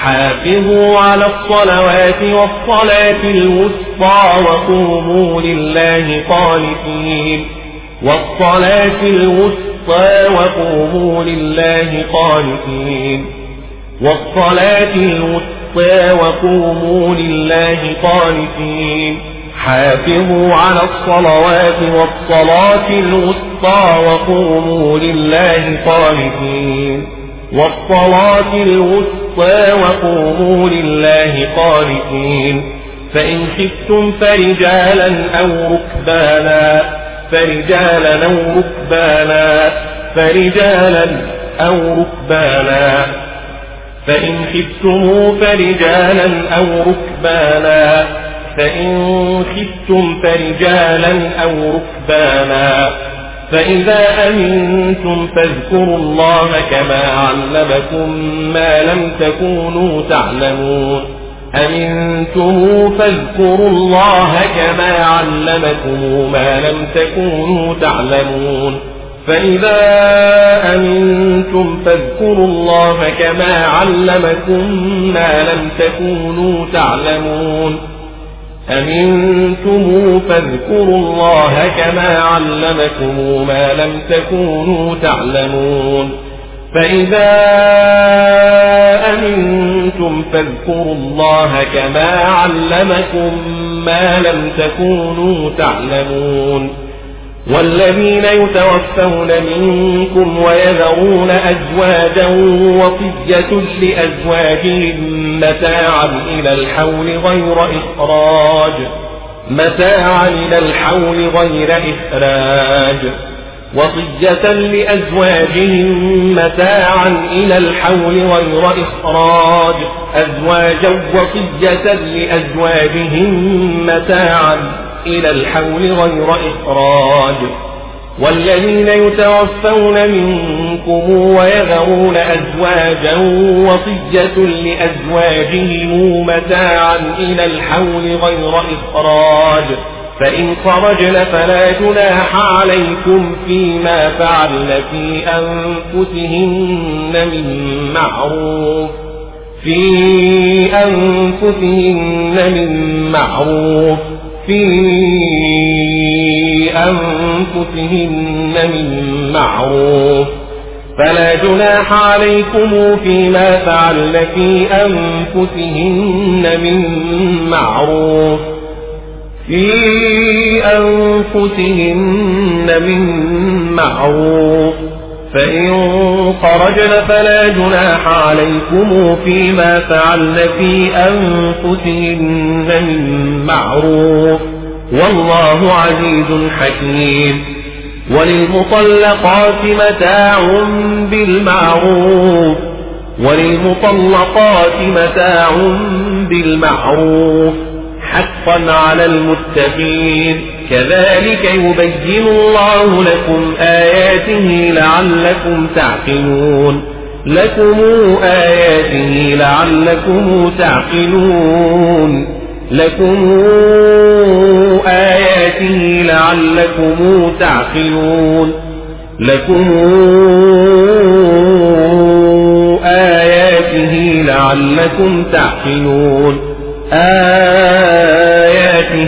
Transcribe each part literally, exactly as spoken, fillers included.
حافظوا على الصلوات والصلاة الوسطى وقوموا لله قانتين والصلاة الوسطى وقوموا لله قانتين والصلاة الوسطى وقوموا لله قانتين حافظوا على الصلوات والصلاة الوسطى وقوموا لله قانتين والصلاة الوسطى وقوموا لله قانتين فإن خفتم فرجالا أو ركبانا فرجالا أو ركبانا فرجالا أو ركبانا فإن خفتم فرجالا أو ركبانا فإن خفتم فرجالا أو ركبانا فإذا أمنتم فاذكروا الله كما علمكم ما لم تكونوا تعلمون أمنتم فاذكروا الله كما علمكم ما لم تكونوا تعلمون فإذا أمنتم فاذكروا الله كما علمكم ما لم تكونوا تعلمون أمنتم فاذكروا الله كما علمكم ما لم تكونوا تعلمون فإذا أمنتم فاذكروا الله كما علمكم ما لم تكونوا تعلمون والذين يتوفون منكم ويذرون أزواجا وصية لأزواجهم متاعا إلى الحول غير إخراج متاعا إلى الحول غير إخراج وصية لأزواجهم متاعا إلى الحول غير إخراج أزواجا وصية لأزواجهم متاعا إلى الحول غير إخراج والذين يتوفون منكم ويذرون أزواجا وصية لأزواجهم متاعا إلى الحول غير إخراج فإن خرجن فلا جناح عليكم فيما فعلن في أنفسهن من معروف في أنفسهن من معروف في أنفسهن من معروف فلا جناح عليكم فيما فعلن في أنفسهن من معروف في أنفسهن من معروف فإن خرجن فلا جناح عليكم فيما فعلن في أنفسهن من معروف والله عزيز حكيم وللمطلقات متاع بالمعروف وللمطلقات متاع بالمعروف حقا على المتقين كذلك يبين الله لكم آياته لعلكم تعقلون لكم آياته لعلكم تعقلون لكم آياته لعلكم تعقلون لكم آياته لعلكم تعقلون آياته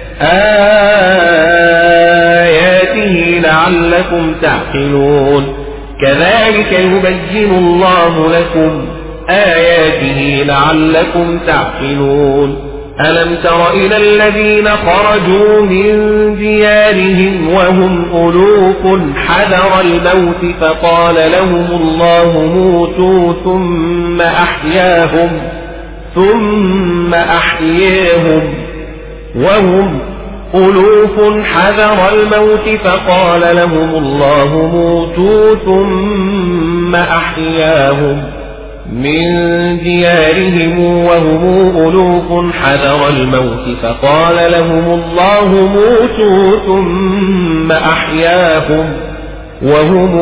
آياته لعلكم تعقلون كذلك يبين الله لكم آياته لعلكم تعقلون ألم تر إلى الذين خرجوا من ديارهم وهم ألوف حذر الموت فقال لهم الله موتوا ثم أحياهم ثم أحياهم وهم ألوف حذر الموت فقال لهم الله موتوا ثم أحياهم من ديارهم وهم ألوف حذر الموت فقال لهم الله موتوا ثم أحياهم وهم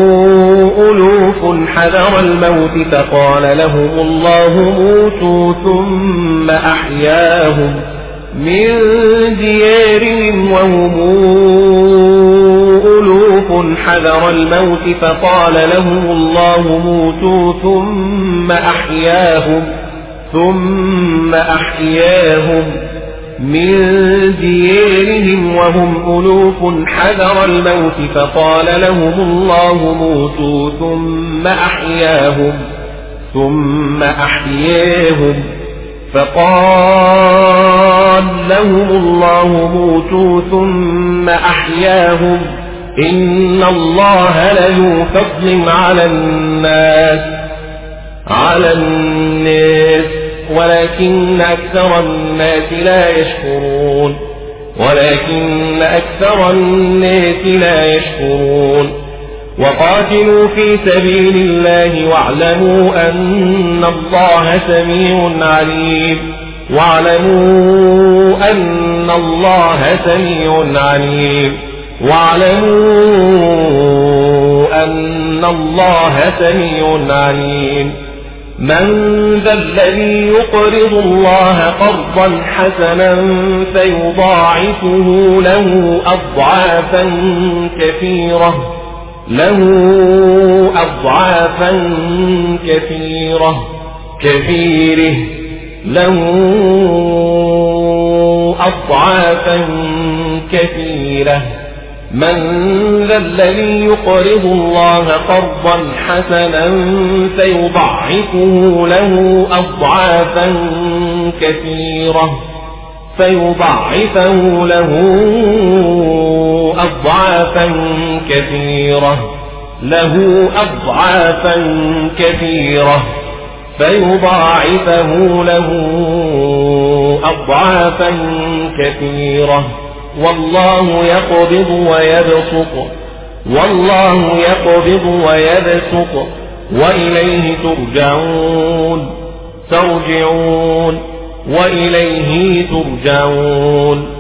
ألوف حذر الموت فقال لهم الله موتوا ثم أحياهم من ديارهم وهم ألوف حذر الموت فقال لهم الله موتوا ثم أحياهم ثم أحياهم من ديارهم وهم ألوف حذر الموت فقال لهم الله موتوا ثم أحياهم ثم أحياهم فقال لهم الله موتوا ثم أحياهم إن الله لذو فضل على الناس على الناس ولكن أكثر الناس لا يشكرون ولكن أكثر الناس لا يشكرون وقاتلوا في سبيل الله واعلموا أن الله سميع عليم واعلموا أن الله سميع عليم واعلموا أن الله سميع عليم من ذا الذي يقرض الله قرضا حسنا فيضاعفه له أضعافا كثيرة له أضعافا كثيرة كثيره له أضعافا كثيرة من ذا الذي يقرض الله قرضا حسنا فيضاعفه له أضعافا كثيرة فيضاعفه له أضعافا كثيرة له أضعافا كثيرة فيضاعفه له أضعافا كثيرة والله يقبض ويبسط والله يقبض ويبسط وإليه ترجعون ترجعون وإليه ترجعون